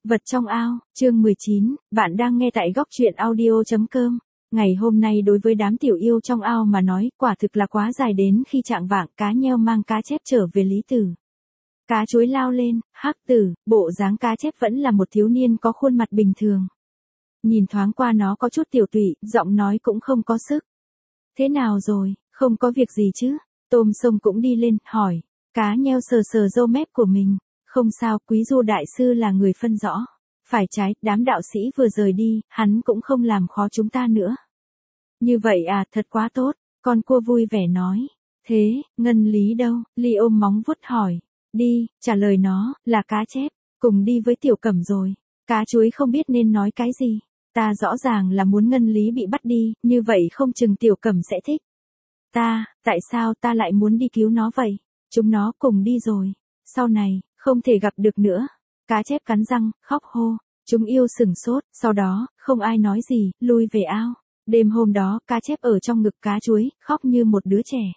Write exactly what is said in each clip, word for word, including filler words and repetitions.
Vật trong ao, chương mười chín, bạn đang nghe tại góc truyện audio chấm com. Ngày hôm nay đối với đám tiểu yêu trong ao mà nói, quả thực là quá dài đến khi trạng vạng cá nheo mang cá chép trở về Lý Tử. Cá chuối lao lên, hắc tử, bộ dáng cá chép vẫn là một thiếu niên có khuôn mặt bình thường. Nhìn thoáng qua nó có chút tiểu tụy, giọng nói cũng không có sức. Thế nào rồi, không có việc gì chứ? Tôm sông cũng đi lên, hỏi. Cá nheo sờ sờ râu mép của mình. Không sao, Quý Du đại sư là người phân rõ. Phải trái, đám đạo sĩ vừa rời đi, hắn cũng không làm khó chúng ta nữa. Như vậy à, thật quá tốt, con cua vui vẻ nói. Thế, Ngân Lý đâu? Ly ôm móng vuốt hỏi. Đi, trả lời nó, là cá chép, cùng đi với Tiểu Cẩm rồi. Cá chuối không biết nên nói cái gì. Ta rõ ràng là muốn Ngân Lý bị bắt đi, như vậy không chừng Tiểu Cẩm sẽ thích. Ta, tại sao ta lại muốn đi cứu nó vậy? Chúng nó cùng đi rồi. Sau này, không thể gặp được nữa. Cá chép cắn răng, khóc hô. Chúng yêu sửng sốt, sau đó, không ai nói gì, lui về ao. Đêm hôm đó, cá chép ở trong ngực cá chuối, khóc như một đứa trẻ.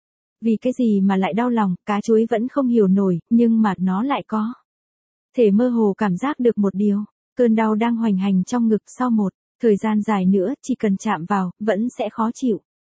Vì cái gì mà lại đau lòng, cá chuối vẫn không hiểu nổi, nhưng mà nó lại có. Thể mơ hồ cảm giác được một điều, cơn đau đang hoành hành trong ngực sau một thời gian dài nữa, chỉ cần chạm vào, vẫn sẽ khó chịu.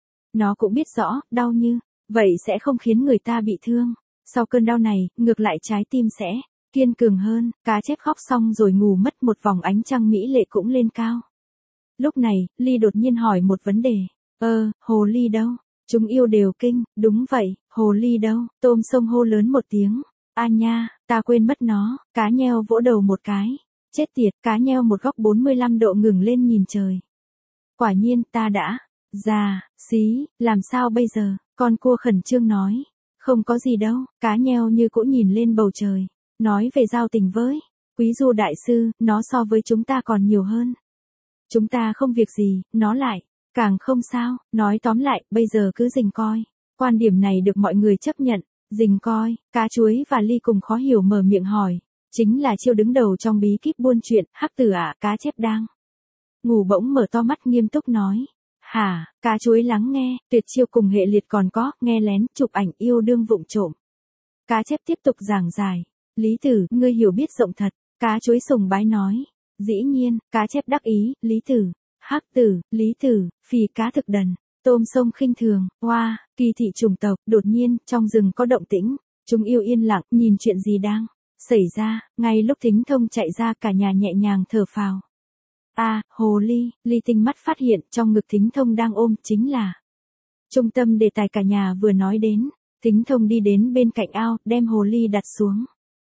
Nó cũng biết rõ, đau như vậy sẽ không khiến người ta bị thương. Sau cơn đau này, ngược lại trái tim sẽ kiên cường hơn. Cá chép khóc xong rồi ngủ mất một vòng, ánh trăng mỹ lệ cũng lên cao. Lúc này, Ly đột nhiên hỏi một vấn đề. Ơ, hồ ly đâu? Chúng yêu đều kinh. Đúng vậy, hồ ly đâu? Tôm sông hô lớn một tiếng. A nha, ta quên mất nó. Cá nheo vỗ đầu một cái. Chết tiệt, cá nheo một góc bốn mươi lăm độ ngừng lên nhìn trời. Quả nhiên, ta đã già, xí, làm sao bây giờ? Con cua khẩn trương nói. Không có gì đâu, cá nheo như cũ nhìn lên bầu trời. Nói về giao tình với Quý Du đại sư, nó so với chúng ta còn nhiều hơn. Chúng ta không việc gì, nó lại càng không sao. Nói tóm lại, bây giờ cứ rình coi. Quan điểm này được mọi người chấp nhận. Rình coi, cá chuối và Ly cùng khó hiểu mở miệng hỏi. Chính là chiêu đứng đầu trong bí kíp buôn chuyện. Hắc tử ạ, à, cá chép đang ngủ bỗng mở to mắt nghiêm túc nói. Hả, cá chuối lắng nghe, tuyệt chiêu cùng hệ liệt còn có, nghe lén, chụp ảnh yêu đương vụng trộm. Cá chép tiếp tục giảng giải. Lý Tử, ngươi hiểu biết rộng thật. Cá chuối sùng bái nói. Dĩ nhiên, cá chép đắc ý. Lý Tử, hắc tử, Lý Tử, phì cá thực đần. Tôm sông khinh thường. Hoa, wow, kỳ thị chủng tộc. Đột nhiên, trong rừng có động tĩnh. Chúng yêu yên lặng, nhìn chuyện gì đang xảy ra. Ngay lúc Thính Thông chạy ra, cả nhà nhẹ nhàng thở phào. A, à, hồ ly. Ly tinh mắt phát hiện trong ngực Thính Thông đang ôm, chính là trung tâm đề tài cả nhà vừa nói đến. Thính Thông đi đến bên cạnh ao, đem hồ ly đặt xuống.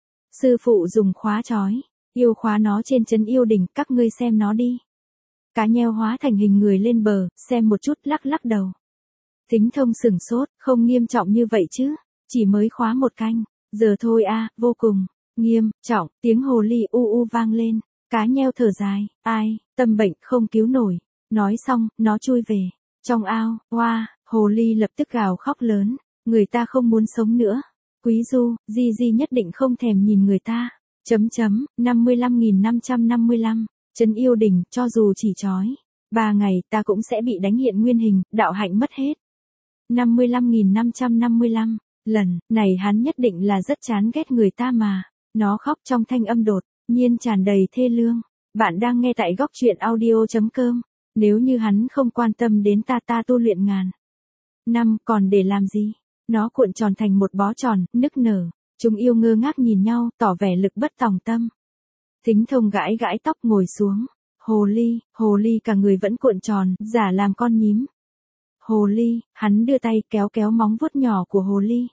Sư phụ dùng khóa trói, yêu khóa nó trên trấn yêu đỉnh, các ngươi xem nó đi. Cá nheo hóa thành hình người lên bờ, xem một chút, lắc lắc đầu. Thính Thông sửng sốt, không nghiêm trọng như vậy chứ, chỉ mới khóa một canh, giờ thôi a, à, vô cùng nghiêm trọng. Tiếng hồ ly u u vang lên. Cá nheo thở dài, ai, tâm bệnh không cứu nổi. Nói xong, nó chui về trong ao. Hoa, wow, hồ ly lập tức gào khóc lớn. Người ta không muốn sống nữa. Quý Du, Di Di nhất định không thèm nhìn người ta. Chấm chấm, năm mươi lăm nghìn năm trăm năm mươi lăm. Trấn yêu đỉnh, cho dù chỉ trói ba ngày, ta cũng sẽ bị đánh hiện nguyên hình, đạo hạnh mất hết. năm mươi lăm nghìn năm trăm năm mươi lăm. Lần này hắn nhất định là rất chán ghét người ta mà. Nó khóc trong thanh âm đột nhiên tràn đầy thê lương. Bạn đang nghe tại góc truyện audio chấm com. Nếu như hắn không quan tâm đến ta ta tu luyện ngàn năm còn để làm gì? Nó cuộn tròn thành một bó tròn, nức nở. Chúng yêu ngơ ngác nhìn nhau, tỏ vẻ lực bất tòng tâm. Thính Thông gãi gãi tóc ngồi xuống. Hồ ly, hồ ly cả người vẫn cuộn tròn, giả làm con nhím. Hồ ly, hắn đưa tay kéo kéo móng vuốt nhỏ của hồ ly.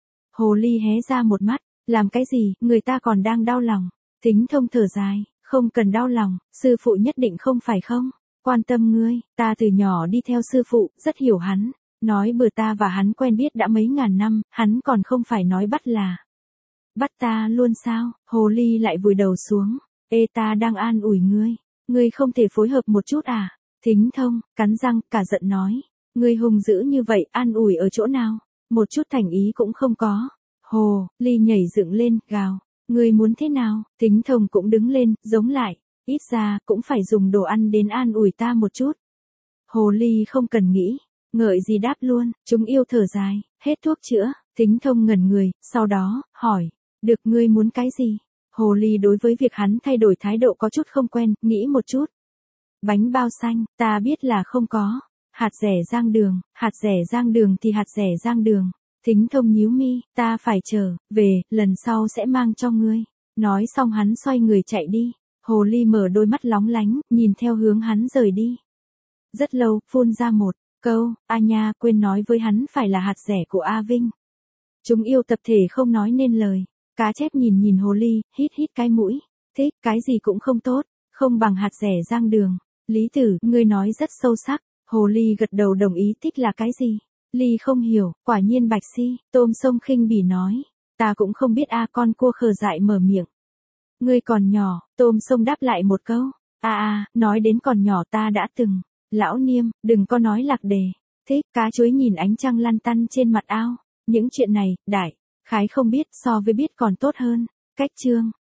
Hồ ly hé ra một mắt. Làm cái gì, người ta còn đang đau lòng. Thính Thông thở dài, không cần đau lòng, sư phụ nhất định không phải không? Quan tâm ngươi, ta từ nhỏ đi theo sư phụ, rất hiểu hắn. Nói bừa ta và hắn quen biết đã mấy ngàn năm, hắn còn không phải nói bắt là bắt ta luôn sao? Hồ ly lại vùi đầu xuống. Ê, ta đang an ủi ngươi, ngươi không thể phối hợp một chút à? Thính Thông cắn răng, cả giận nói. Ngươi hung dữ như vậy, an ủi ở chỗ nào? Một chút thành ý cũng không có. Hồ ly nhảy dựng lên, gào. Ngươi muốn thế nào? Thính Thông cũng đứng lên, giống lại. Ít ra, cũng phải dùng đồ ăn đến an ủi ta một chút. Hồ ly không cần nghĩ. Ngợi gì đáp luôn. Chúng yêu thở dài. Hết thuốc chữa. Thính Thông ngẩn người, sau đó, hỏi. Được, ngươi muốn cái gì? Hồ ly đối với việc hắn thay đổi thái độ có chút không quen, nghĩ một chút. Bánh bao xanh, ta biết là không có. Hạt rẻ rang đường, hạt rẻ rang đường thì hạt rẻ rang đường. Thính Thông nhíu mi, ta phải trở về, lần sau sẽ mang cho ngươi. Nói xong hắn xoay người chạy đi. Hồ ly mở đôi mắt lóng lánh, nhìn theo hướng hắn rời đi. Rất lâu, phun ra một câu, a nha, quên nói với hắn phải là hạt rẻ của A Vinh. Chúng yêu tập thể không nói nên lời. Cá chép nhìn nhìn hồ ly, hít hít cái mũi. Thích, cái gì cũng không tốt, không bằng hạt rẻ rang đường. Lý Tử, ngươi nói rất sâu sắc. Hồ ly gật đầu đồng ý. Thích là cái gì? Ly không hiểu, quả nhiên Bạch Si. Tôm sông khinh bỉ nói. Ta cũng không biết a. Con cua khờ dại mở miệng. Ngươi còn nhỏ, tôm sông đáp lại một câu. A a, nói đến còn nhỏ ta đã từng. Lão Niêm, đừng có nói lạc đề. Thích, cá chuối nhìn ánh trăng lăn tăn trên mặt ao. Những chuyện này, đại khái không biết, so với biết còn tốt hơn. Cách chương